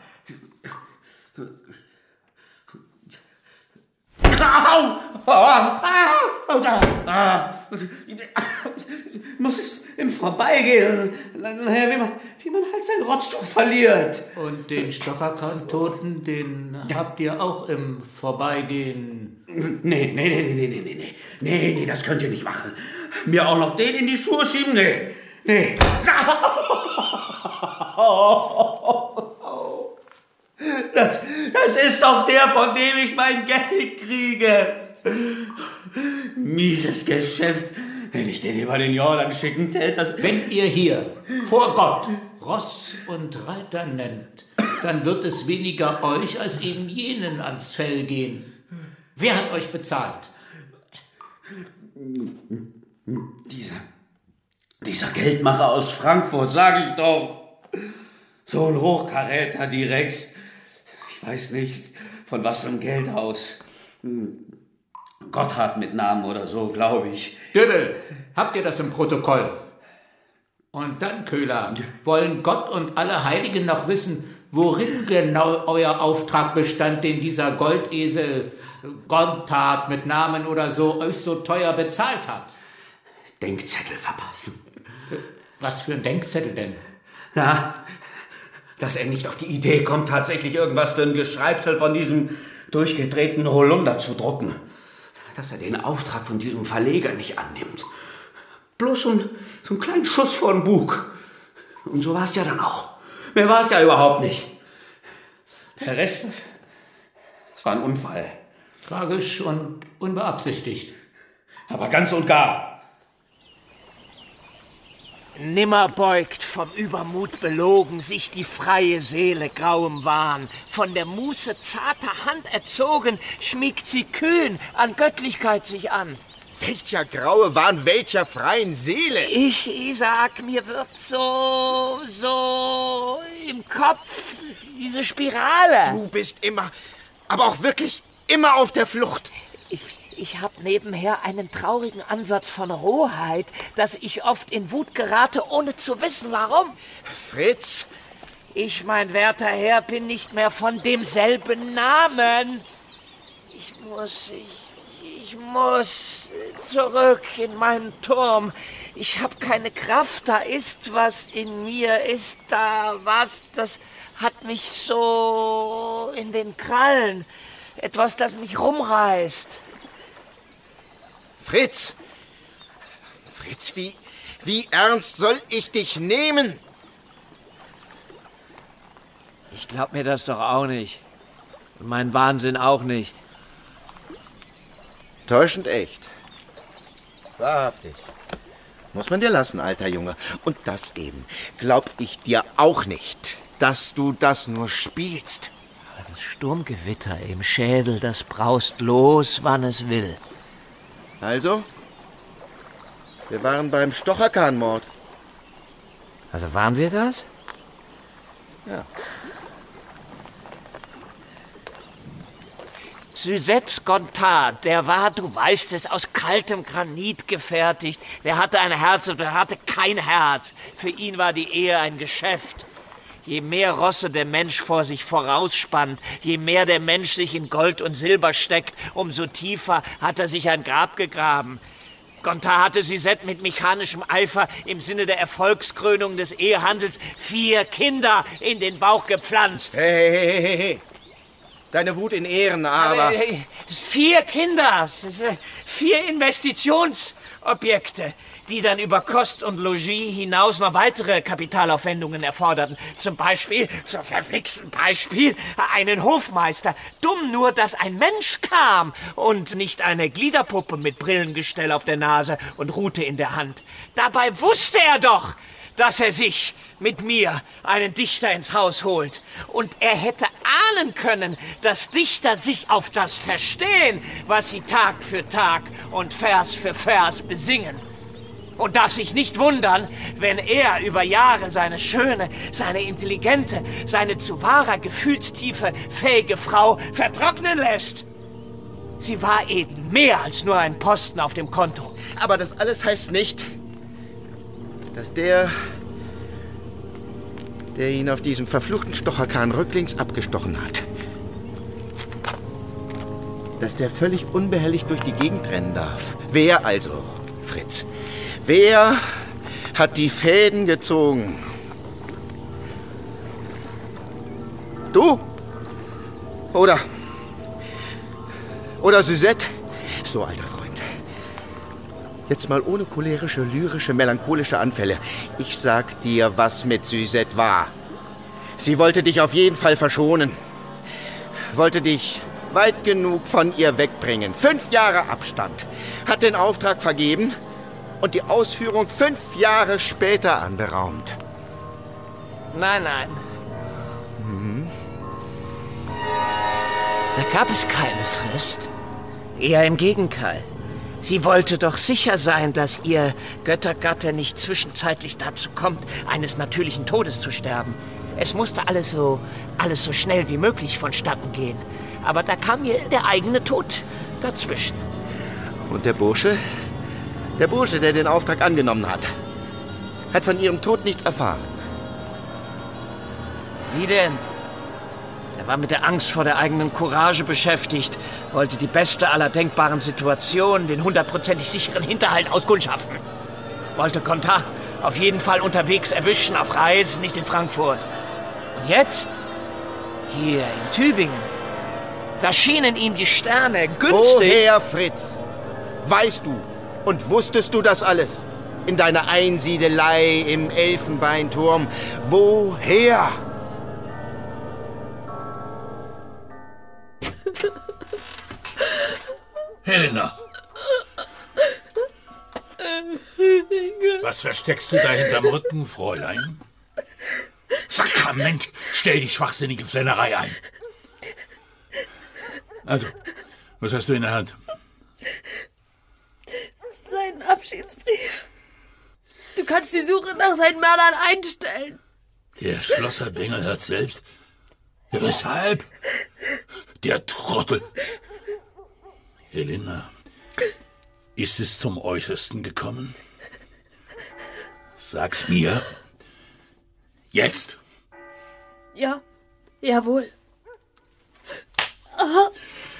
Au! Au! Au! Au! Muss es im Vorbeigehen, wie man, wie man halt sein Rotztuch verliert.
Und den Stocherkrantoten, den habt ihr auch im Vorbeigehen?
Nee, nee, nee, nee, nee, nee, nee, nee, nee, das könnt ihr nicht machen. Mir auch noch den in die Schuhe schieben? Nee, Nee. Das, das ist doch der, von dem ich mein Geld kriege. Mieses Geschäft. Wenn ich den über den Jordan schicken täte, das...
Wenn ihr hier vor Gott Ross und Reiter nennt, dann wird es weniger euch als eben jenen ans Fell gehen. Wer hat euch bezahlt?
Dieser, dieser Geldmacher aus Frankfurt, sag ich doch. So ein Hochkaräter direkt. Ich weiß nicht, von was für einem Geldhaus. Gotthard mit Namen oder so, glaube ich.
Düdel, habt ihr das im Protokoll? Und dann, Köhler, wollen Gott und alle Heiligen noch wissen, worin genau euer Auftrag bestand, den dieser Goldesel Gotthard mit Namen oder so euch so teuer bezahlt hat?
Denkzettel verpassen.
Was für ein Denkzettel denn?
Ja, dass er nicht auf die Idee kommt, tatsächlich irgendwas für ein Geschreibsel von diesem durchgedrehten Holunder zu drucken. Dass er den Auftrag von diesem Verleger nicht annimmt. Bloß so, ein, so einen kleinen Schuss vor den Bug. Und so war es ja dann auch. Mehr war es ja überhaupt nicht. Der Rest, das, das war ein Unfall.
Tragisch und unbeabsichtigt.
Aber ganz und gar.
Nimmer beugt, vom Übermut belogen, sich die freie Seele grauem Wahn. Von der Muße zarter Hand erzogen, schmiegt sie kühn an Göttlichkeit sich an.
Welcher graue Wahn, welcher freien Seele?
Ich, Isaak, mir wird so, so im Kopf diese Spirale.
Du bist immer, aber auch wirklich immer auf der Flucht.
Ich, ich hab nebenher einen traurigen Ansatz von Rohheit, dass ich oft in Wut gerate, ohne zu wissen, warum.
Fritz?
Ich, mein werter Herr, bin nicht mehr von demselben Namen. Ich muss, ich, ich muss zurück in meinen Turm. Ich hab keine Kraft, da ist was in mir, ist da was, das hat mich so in den Krallen. Etwas, das mich rumreißt.
Fritz! Fritz, wie, wie ernst soll ich dich nehmen?
Ich glaub mir das doch auch nicht. Und meinen Wahnsinn auch nicht.
Täuschend echt. Wahrhaftig. Muss man dir lassen, alter Junge. Und das eben glaub ich dir auch nicht, dass du das nur spielst.
Das Sturmgewitter im Schädel, das braust los, wann es will.
Also? Wir waren beim Stocherkahnmord.
Also waren wir das?
Ja.
Suzette Gotthard, der war, du weißt es, aus kaltem Granit gefertigt. Der hatte ein Herz und er hatte kein Herz. Für ihn war die Ehe ein Geschäft. Je mehr Rosse der Mensch vor sich vorausspannt, je mehr der Mensch sich in Gold und Silber steckt, umso tiefer hat er sich ein Grab gegraben. Gotthard hatte Suzette mit mechanischem Eifer im Sinne der Erfolgskrönung des Ehehandels vier Kinder in den Bauch gepflanzt.
Hey, hey, hey, hey, hey. Deine Wut in Ehren, aber...
aber äh, vier Kinder, vier Investitionsobjekte, die dann über Kost und Logis hinaus noch weitere Kapitalaufwendungen erforderten. Zum Beispiel, zum verflixten Beispiel, einen Hofmeister. Dumm nur, dass ein Mensch kam und nicht eine Gliederpuppe mit Brillengestell auf der Nase und Rute in der Hand. Dabei wusste er doch, dass er sich mit mir einen Dichter ins Haus holt. Und er hätte ahnen können, dass Dichter sich auf das verstehen, was sie Tag für Tag und Vers für Vers besingen. Und darf sich nicht wundern, wenn er über Jahre seine schöne, seine intelligente, seine zu wahrer Gefühlstiefe fähige Frau vertrocknen lässt. Sie war eben mehr als nur ein Posten auf dem Konto.
Aber das alles heißt nicht, dass der, der ihn auf diesem verfluchten Stocherkahn rücklings abgestochen hat, dass der völlig unbehelligt durch die Gegend rennen darf. Wer also, Fritz? Wer hat die Fäden gezogen? Du? Oder... Oder Suzette? So, alter Freund. Jetzt mal ohne cholerische, lyrische, melancholische Anfälle. Ich sag dir, was mit Suzette war. Sie wollte dich auf jeden Fall verschonen. Wollte dich weit genug von ihr wegbringen. Fünf Jahre Abstand. Hat den Auftrag vergeben und die Ausführung fünf Jahre später anberaumt.
Nein, nein.
Mhm.
Da gab es keine Frist. Eher im Gegenteil. Sie wollte doch sicher sein, dass ihr Göttergatte nicht zwischenzeitlich dazu kommt, eines natürlichen Todes zu sterben. Es musste alles so, alles so schnell wie möglich vonstatten gehen. Aber da kam ihr der eigene Tod dazwischen.
Und der Bursche? Der Bursche, der den Auftrag angenommen hat, hat von ihrem Tod nichts erfahren.
Wie denn? Er war mit der Angst vor der eigenen Courage beschäftigt, wollte die beste aller denkbaren Situationen, den hundertprozentig sicheren Hinterhalt auskundschaften. Wollte Contat auf jeden Fall unterwegs erwischen, auf Reisen, nicht in Frankfurt. Und jetzt, hier in Tübingen, da schienen ihm die Sterne günstig...
Woher, Fritz? Weißt du und wusstest du das alles? In deiner Einsiedelei im Elfenbeinturm. Woher?
Helena! Was versteckst du da hinterm Rücken, Fräulein? Sakrament, stell die schwachsinnige Flennerei ein. Also, was hast du in der Hand?
Seinen Abschiedsbrief. Du kannst die Suche nach seinen Mördern einstellen.
Der Schlosser Bengel hat selbst... Ja, weshalb? Der Trottel. Helena, ist es zum Äußersten gekommen? Sag's mir. Jetzt.
Ja, jawohl. Aha.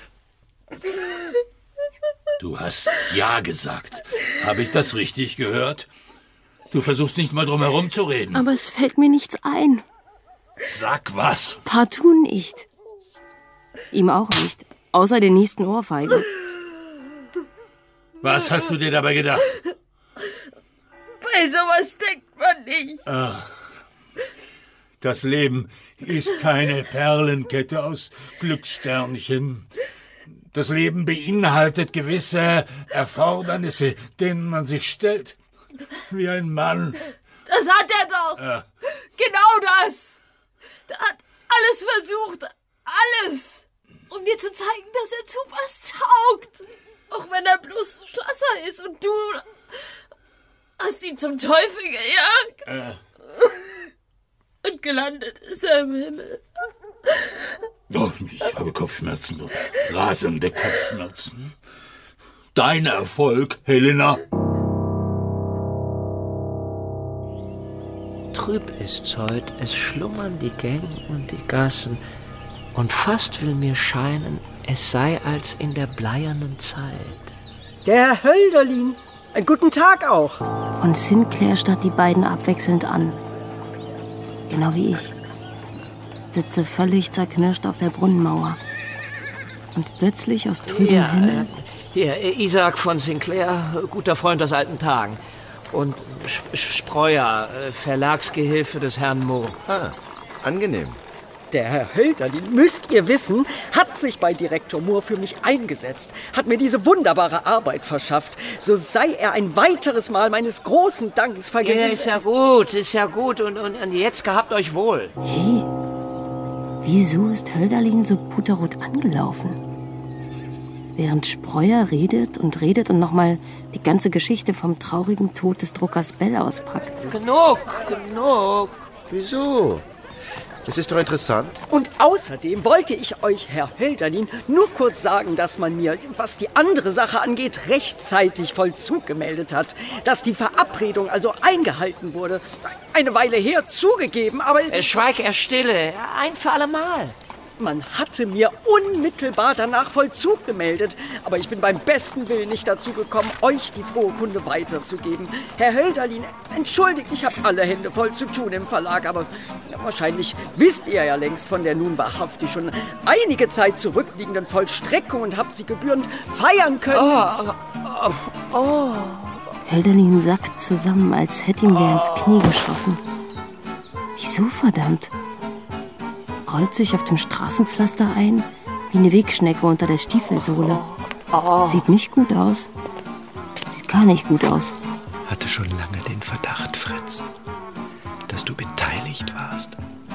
Du hast Ja gesagt. Habe ich das richtig gehört? Du versuchst nicht mal drum herum zu reden.
Aber es fällt mir nichts ein.
Sag was.
Partout nicht. Ihm auch nicht. Außer den nächsten Ohrfeigen.
Was hast du dir dabei gedacht?
Bei sowas denkt man nicht.
Ach, das Leben ist keine Perlenkette aus Glückssternchen. Das Leben beinhaltet gewisse Erfordernisse, denen man sich stellt. Wie ein Mann.
Das hat er doch.
Äh.
Genau das. Er hat alles versucht. Alles. Um dir zu zeigen, dass er zu was taugt. Auch wenn er bloß Schlosser ist und du hast ihn zum Teufel gejagt.
Äh.
Und gelandet ist er im Himmel.
Oh, ich habe Kopfschmerzen, rasende Kopfschmerzen. Dein Erfolg, Helena.
Trüb ist's heut, es schlummern die Gänge und die Gassen, und fast will mir scheinen, es sei als in der bleiernen Zeit.
Der Herr Hölderlin, einen guten Tag auch.
Von Sinclair starrt die beiden abwechselnd an. Genau wie ich. Sitze völlig zerknirscht auf der Brunnenmauer. Und plötzlich aus trübem
Ja,
Himmel...
Der Isaac von Sinclair, guter Freund aus alten Tagen. Und Spreuer, Verlagsgehilfe des Herrn Moore.
Ah, angenehm.
Der Herr Hölderlin, müsst ihr wissen, hat sich bei Direktor Moore für mich eingesetzt, hat mir diese wunderbare Arbeit verschafft. So sei er ein weiteres Mal meines großen Dankes vergessen.
Ja, ist ja gut, ist ja gut. Und, und, und jetzt gehabt euch wohl.
Hey, wieso ist Hölderlin so puterrot angelaufen? Während Spreuer redet und redet und nochmal die ganze Geschichte vom traurigen Tod des Druckers Bell auspackt.
Genug, genug.
Wieso? Das ist doch interessant.
Und außerdem wollte ich euch, Herr Hölderlin, nur kurz sagen, dass man mir, was die andere Sache angeht, rechtzeitig Vollzug gemeldet hat. Dass die Verabredung also eingehalten wurde. Eine Weile her zugegeben, aber...
Äh, schweig er stille, ein für alle Mal.
Man hatte mir unmittelbar danach Vollzug gemeldet, aber ich bin beim besten Willen nicht dazu gekommen, euch die frohe Kunde weiterzugeben. Herr Hölderlin, entschuldigt, ich habe alle Hände voll zu tun im Verlag, aber wahrscheinlich wisst ihr ja längst von der nun wahrhaftig schon einige Zeit zurückliegenden Vollstreckung und habt sie gebührend feiern können.
Oh, oh, oh,
Hölderlin sackt zusammen, als hätte ihm wer ins Knie geschossen. Wieso, verdammt? Rollt sich auf dem Straßenpflaster ein, wie eine Wegschnecke unter der Stiefelsohle. Sieht nicht gut aus. Sieht gar nicht gut aus.
Hatte schon lange den Verdacht, Fritz, dass du beteiligt warst.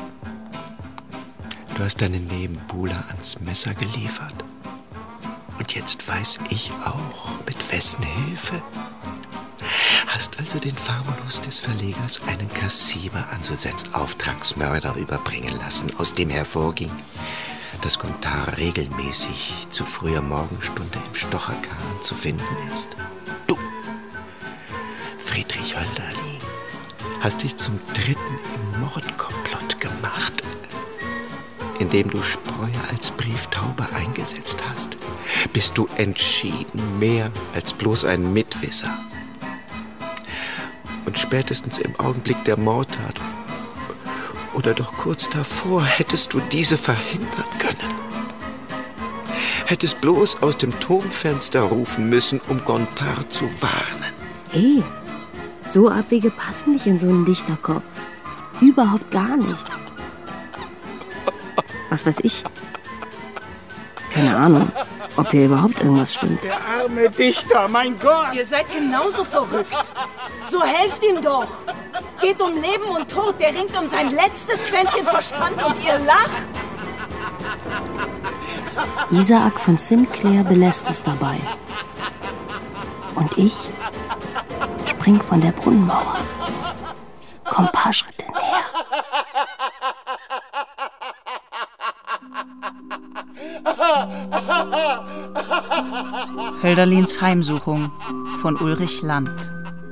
Du hast deinen Nebenbuhler ans Messer geliefert. Und jetzt weiß ich auch, mit wessen Hilfe. Hast also den Famulus des Verlegers einen Kassiber an Susettes Auftragsmörder überbringen lassen, aus dem hervorging, dass Gontard regelmäßig zu früher Morgenstunde im Stocherkahn zu finden ist. Du, Friedrich Hölderlin, hast dich zum Dritten im Mordkomplott gemacht, indem du Spreuer als Brieftaube eingesetzt hast. Bist du entschieden mehr als bloß ein Mitwisser. Und spätestens im Augenblick der Mordtat oder doch kurz davor hättest du diese verhindern können. Hättest bloß aus dem Turmfenster rufen müssen, um Gontard zu warnen.
Hey, so Abwege passen nicht in so einen Dichterkopf. Überhaupt gar nicht. Was weiß ich? Keine Ahnung, ob hier überhaupt irgendwas stimmt.
Der arme Dichter, mein Gott!
Ihr seid genauso verrückt. So helft ihm doch. Geht um Leben und Tod, der ringt um sein letztes Quäntchen Verstand und ihr lacht.
Isaak von Sinclair belässt es dabei. Und ich spring von der Brunnenmauer. Komm paar Schritte näher.
Hölderlins Heimsuchung von Ulrich Land.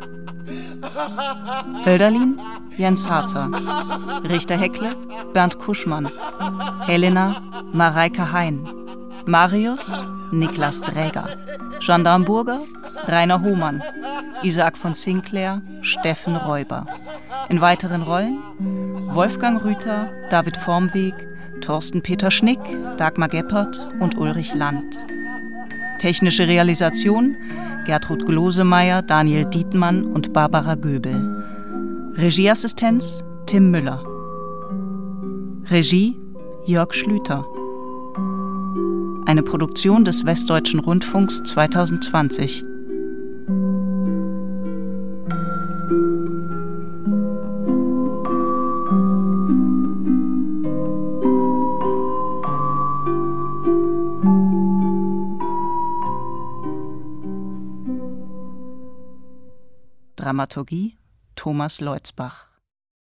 Hölderlin, Jens Harzer. Richter Heckle, Bernd Kuschmann. Helena, Mareike Hein. Marius, Niklas Dräger. Gendarm Burger, Rainer Hohmann. Isaak von Sinclair, Steffen Räuber. In weiteren Rollen Wolfgang Rüther, David Vormweg, Thorsten Peter Schnick, Dagmar Geppert und Ulrich Land. Technische Realisation Gertrud Glosemeyer, Daniel Dietmann und Barbara Göbel. Regieassistenz Tim Müller. Regie Jörg Schlüter. Eine Produktion des Westdeutschen Rundfunks zweitausendzwanzig. Dramaturgie Thomas Leutzbach.